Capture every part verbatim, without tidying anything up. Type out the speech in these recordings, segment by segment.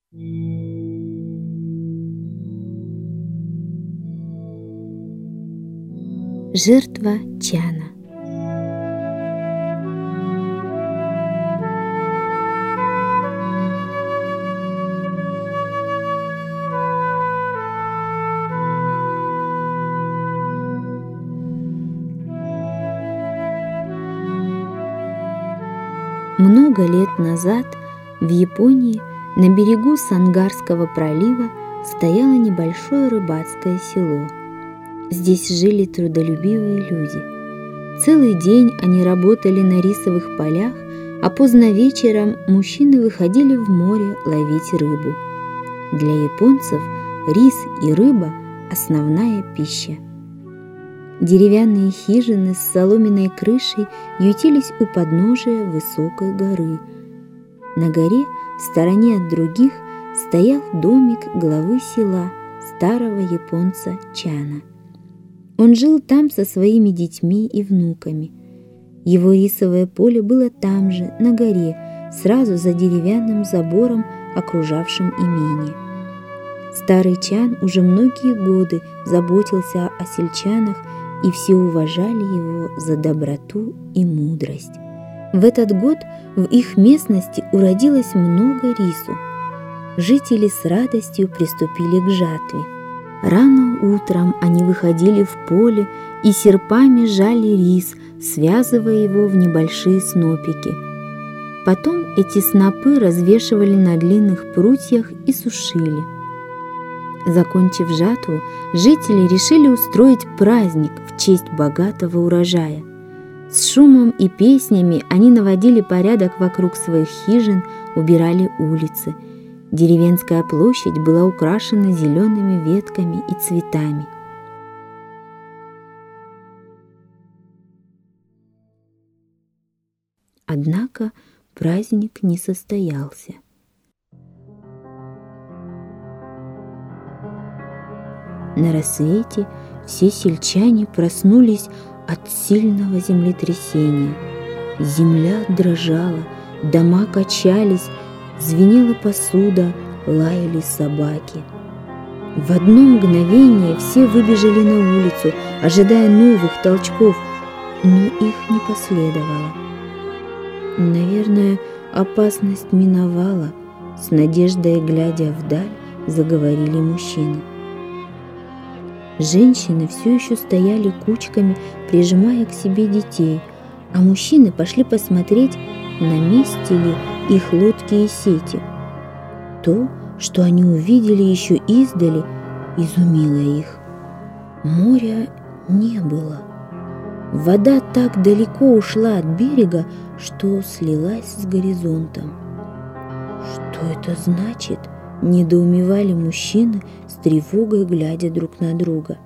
Жертва чана. Много лет назад в Японии на берегу Сангарского пролива стояло небольшое рыбацкое село. Здесь жили трудолюбивые люди. Целый день они работали на рисовых полях, а поздно вечером мужчины выходили в море ловить рыбу. Для японцев рис и рыба – основная пища. Деревянные хижины с соломенной крышей ютились у подножия высокой горы. На горе, в стороне от других, стоял домик главы села, старого японца Чана. Он жил там со своими детьми и внуками. Его рисовое поле было там же, на горе, сразу за деревянным забором, окружавшим имение. Старый Чан уже многие годы заботился о сельчанах, и все уважали его за доброту и мудрость. В этот год в их местности уродилось много рису. Жители с радостью приступили к жатве. Рано утром они выходили в поле и серпами жали рис, связывая его в небольшие снопики. Потом эти снопы развешивали на длинных прутьях и сушили. Закончив жатву, жители решили устроить праздник в честь богатого урожая. С шумом и песнями они наводили порядок вокруг своих хижин, убирали улицы. Деревенская площадь была украшена зелеными ветками и цветами. Однако праздник не состоялся. На рассвете все сельчане проснулись от сильного землетрясения. Земля дрожала, дома качались, звенела посуда, лаяли собаки. В одно мгновение все выбежали на улицу, ожидая новых толчков, но их не последовало. Наверное, опасность миновала, с надеждой глядя вдаль, заговорили мужчины. Женщины все еще стояли кучками, прижимая к себе детей, а мужчины пошли посмотреть, на месте ли их лодки и сети. То, что они увидели еще издали, изумило их. Моря не было. Вода так далеко ушла от берега, что слилась с горизонтом. Что это значит? Недоумевали мужчины, с тревогой глядя друг на друга.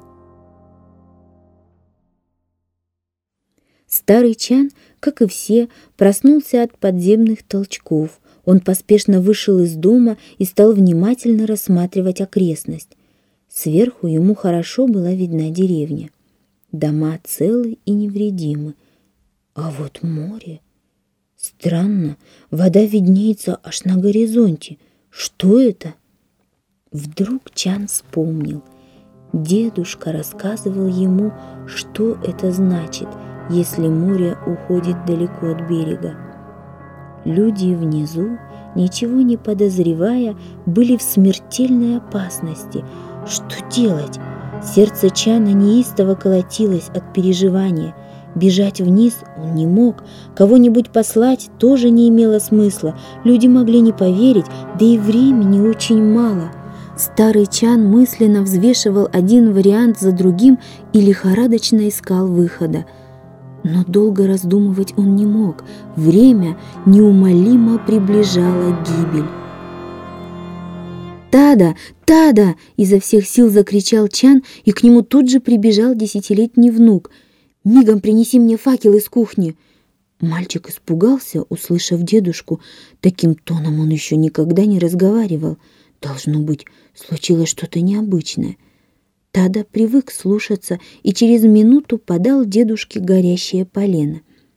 Старый Чан, как и все, проснулся от подземных толчков. Он поспешно вышел из дома и стал внимательно рассматривать окрестность. Сверху ему хорошо была видна деревня. Дома целы и невредимы. А вот море... Странно, вода виднеется аж на горизонте. Что это? Вдруг Чан вспомнил. Дедушка рассказывал ему, что это значит, если море уходит далеко от берега. Люди внизу, ничего не подозревая, были в смертельной опасности. Что делать? Сердце Чана неистово колотилось от переживания. Бежать вниз он не мог, кого-нибудь послать тоже не имело смысла. Люди могли не поверить, да и времени очень мало. Старый Чан мысленно взвешивал один вариант за другим и лихорадочно искал выхода. Но долго раздумывать он не мог. Время неумолимо приближало гибель. «Тада! Тада!» – изо всех сил закричал Чан, и к нему тут же прибежал десятилетний внук. «Мигом принеси мне факел из кухни!» Мальчик испугался, услышав дедушку. Таким тоном он еще никогда не разговаривал. Должно быть, случилось что-то необычное. Тада привык слушаться и через минуту подал дедушке горящее полено.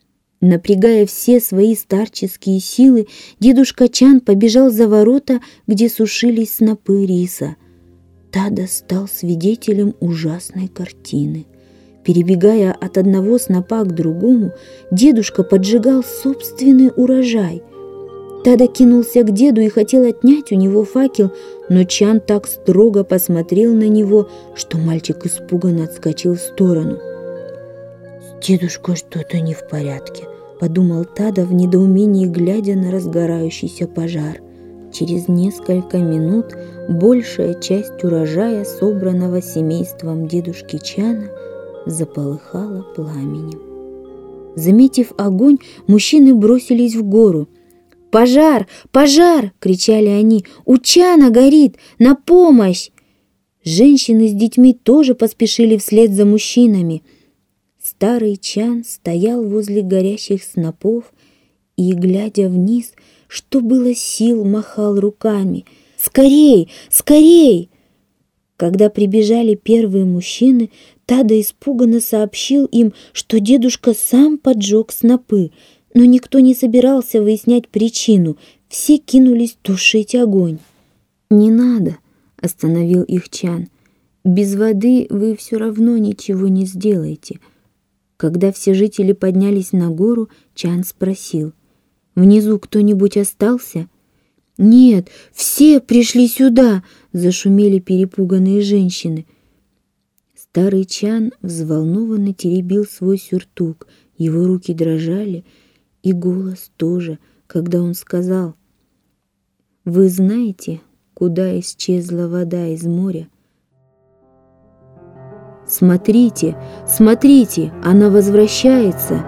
Напрягая все свои старческие силы, дедушка Чан побежал за ворота, где сушились снопы риса. Тада стал свидетелем ужасной картины. Перебегая от одного снопа к другому, дедушка поджигал собственный урожай. Тада кинулся к деду и хотел отнять у него факел, но Чан так строго посмотрел на него, что мальчик испуганно отскочил в сторону. «С дедушкой что-то не в порядке», — подумал Тада в недоумении, глядя на разгорающийся пожар. Через несколько минут большая часть урожая, собранного семейством дедушки Чана, заполыхала пламенем. Заметив огонь, мужчины бросились в гору. «Пожар! Пожар!» — кричали они. «У Чана горит! На помощь!» Женщины с детьми тоже поспешили вслед за мужчинами. Старый Чан стоял возле горящих снопов и, глядя вниз, что было сил, махал руками. «Скорей! Скорей!» Когда прибежали первые мужчины, Тада испуганно сообщил им, что дедушка сам поджег снопы, но никто не собирался выяснять причину, все кинулись тушить огонь. «Не надо», — остановил их Чан, — «без воды вы все равно ничего не сделаете». Когда все жители поднялись на гору, Чан спросил: «Внизу кто-нибудь остался?» «Нет, все пришли сюда!» — зашумели перепуганные женщины. Старый Чан взволнованно теребил свой сюртук, его руки дрожали, и голос тоже, когда он сказал: «Вы знаете, куда исчезла вода из моря? Смотрите, смотрите, она возвращается!»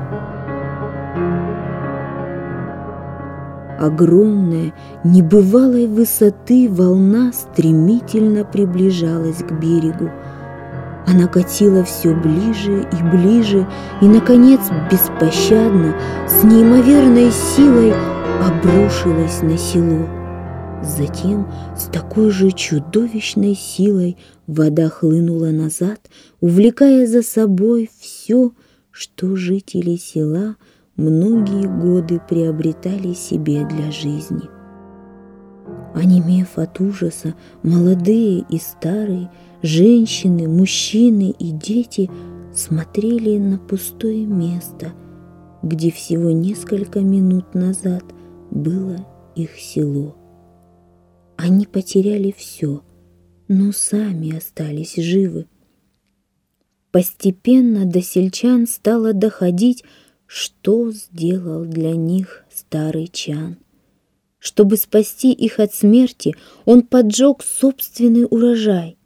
Огромная, небывалой высоты волна стремительно приближалась к берегу. Она катила все ближе и ближе и, наконец, беспощадно, с неимоверной силой обрушилась на село. Затем с такой же чудовищной силой вода хлынула назад, увлекая за собой все, что жители села многие годы приобретали себе для жизни. Онемев от ужаса, молодые и старые, женщины, мужчины и дети смотрели на пустое место, где всего несколько минут назад было их село. Они потеряли все, но сами остались живы. Постепенно до сельчан стало доходить, что сделал для них старый Чан. Чтобы спасти их от смерти, он поджег собственный урожай.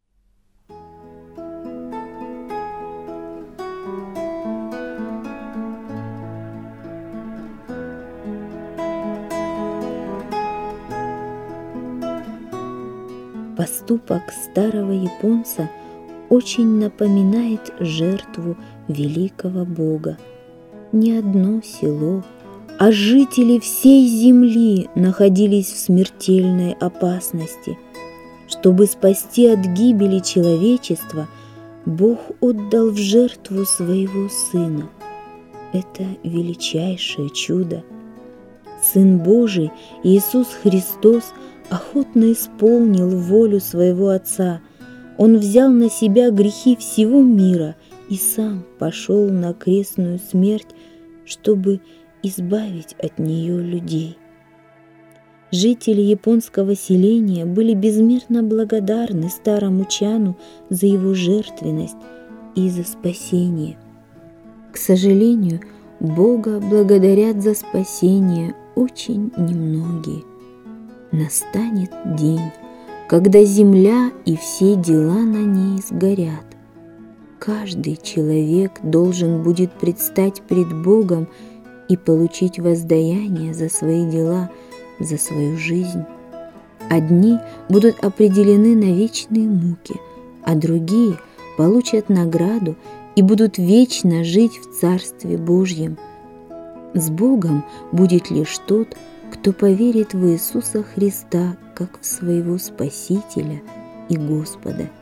Поступок старого японца очень напоминает жертву великого бога. Ни одно село, а жители всей земли находились в смертельной опасности. Чтобы спасти от гибели человечества, Бог отдал в жертву своего Сына. Это величайшее чудо. Сын Божий, Иисус Христос, охотно исполнил волю своего Отца. Он взял на себя грехи всего мира и сам пошел на крестную смерть, чтобы избавить от нее людей. Жители японского селения были безмерно благодарны старому Чану за его жертвенность и за спасение. К сожалению, Бога благодарят за спасение очень немногие. Настанет день, когда земля и все дела на ней сгорят. Каждый человек должен будет предстать пред Богом и получить воздаяние за свои дела, за свою жизнь. Одни будут определены на вечные муки, а другие получат награду и будут вечно жить в Царстве Божьем. С Богом будет лишь тот, кто поверит в Иисуса Христа как в своего Спасителя и Господа.